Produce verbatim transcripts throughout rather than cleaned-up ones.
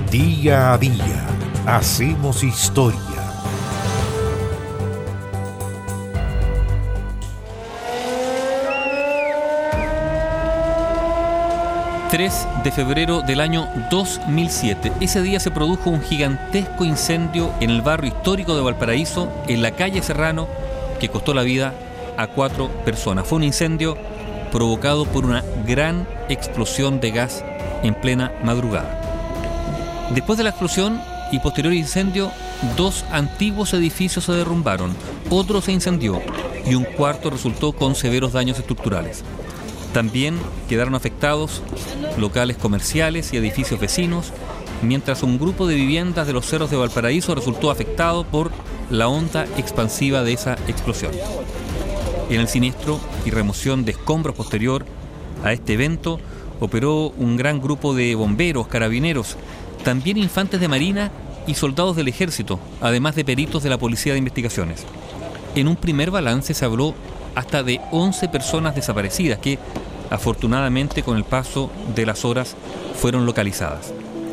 Día a día hacemos historia. tres de febrero del año dos mil siete. Ese día se produjo un gigantesco incendio en el barrio histórico de Valparaíso, en la calle Serrano, que costó la vida a cuatro personas. Fue un incendio provocado por una gran explosión de gas en plena madrugada. Después de la explosión y posterior incendio, dos antiguos edificios se derrumbaron, otro se incendió y un cuarto resultó con severos daños estructurales. También quedaron afectados locales comerciales y edificios vecinos, mientras un grupo de viviendas de los cerros de Valparaíso resultó afectado por la onda expansiva de esa explosión. En el siniestro y remoción de escombros posterior a este evento operó un gran grupo de bomberos, carabineros, también infantes de marina y soldados del ejército, además de peritos de la Policía de Investigaciones. En un primer balance se habló hasta de once personas desaparecidas que, afortunadamente, con el paso de las horas fueron localizadas.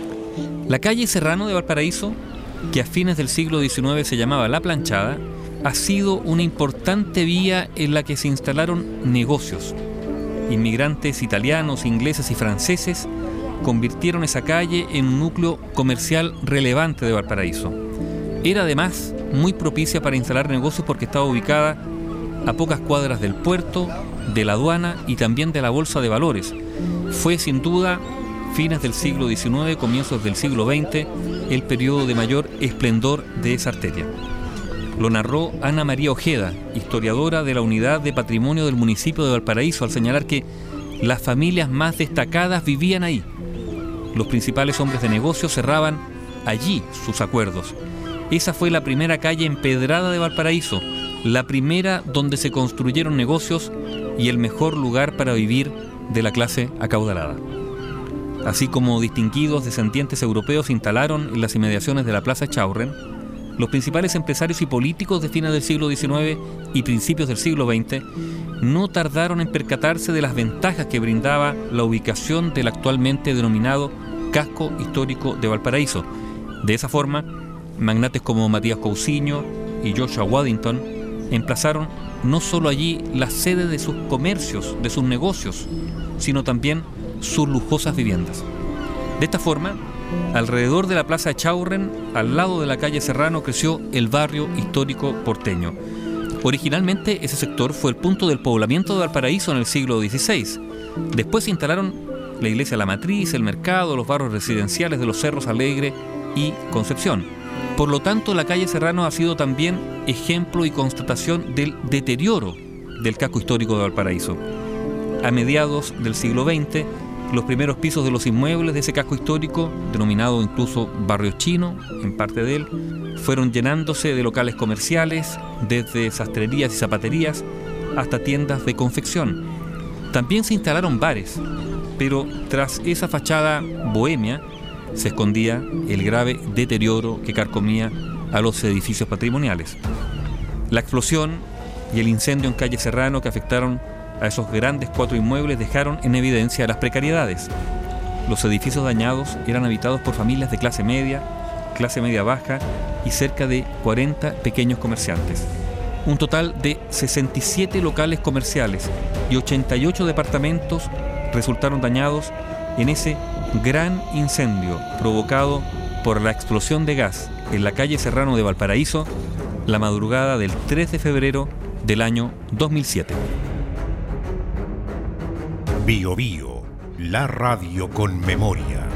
La calle Serrano de Valparaíso, que a fines del siglo diecinueve se llamaba La Planchada, ha sido una importante vía en la que se instalaron negocios. Inmigrantes italianos, ingleses y franceses convirtieron esa calle en un núcleo comercial relevante de Valparaíso. Era además muy propicia para instalar negocios porque estaba ubicada a pocas cuadras del puerto, de la aduana y también de la bolsa de valores. Fue sin duda, fines del siglo diecinueve, comienzos del siglo veinte, el periodo de mayor esplendor de esa arteria. Lo narró Ana María Ojeda, historiadora de la Unidad de Patrimonio del municipio de Valparaíso, al señalar que las familias más destacadas vivían ahí. Los principales hombres de negocio cerraban allí sus acuerdos. Esa fue la primera calle empedrada de Valparaíso, la primera donde se construyeron negocios y el mejor lugar para vivir de la clase acaudalada. Así como distinguidos descendientes europeos se instalaron en las inmediaciones de la Plaza Echaurren, los principales empresarios y políticos de fines del siglo diecinueve y principios del siglo veinte no tardaron en percatarse de las ventajas que brindaba la ubicación del actualmente denominado casco histórico de Valparaíso. De esa forma, magnates como Matías Cousiño y Joshua Waddington emplazaron no solo allí la sede de sus comercios, de sus negocios, sino también sus lujosas viviendas. De esta forma, alrededor de la Plaza Echaurren, al lado de la calle Serrano, creció el barrio histórico porteño. Originalmente ese sector fue el punto del poblamiento de Valparaíso en el siglo dieciséis. Después se instalaron la iglesia La Matriz, el mercado, los barrios residenciales de los Cerros Alegre y Concepción. Por lo tanto, la calle Serrano ha sido también ejemplo y constatación del deterioro del casco histórico de Valparaíso. A mediados del siglo veinte, los primeros pisos de los inmuebles de ese casco histórico, denominado incluso Barrio Chino, en parte de él, fueron llenándose de locales comerciales, desde sastrerías y zapaterías hasta tiendas de confección. También se instalaron bares, pero tras esa fachada bohemia se escondía el grave deterioro que carcomía a los edificios patrimoniales. La explosión y el incendio en calle Serrano que afectaron a esos grandes cuatro inmuebles dejaron en evidencia las precariedades. Los edificios dañados eran habitados por familias de clase media, clase media baja y cerca de cuarenta pequeños comerciantes. Un total de sesenta y siete locales comerciales y ochenta y ocho departamentos resultaron dañados en ese gran incendio provocado por la explosión de gas en la calle Serrano de Valparaíso la madrugada del tres de febrero del año dos mil siete. Bio Bio, la radio con memoria.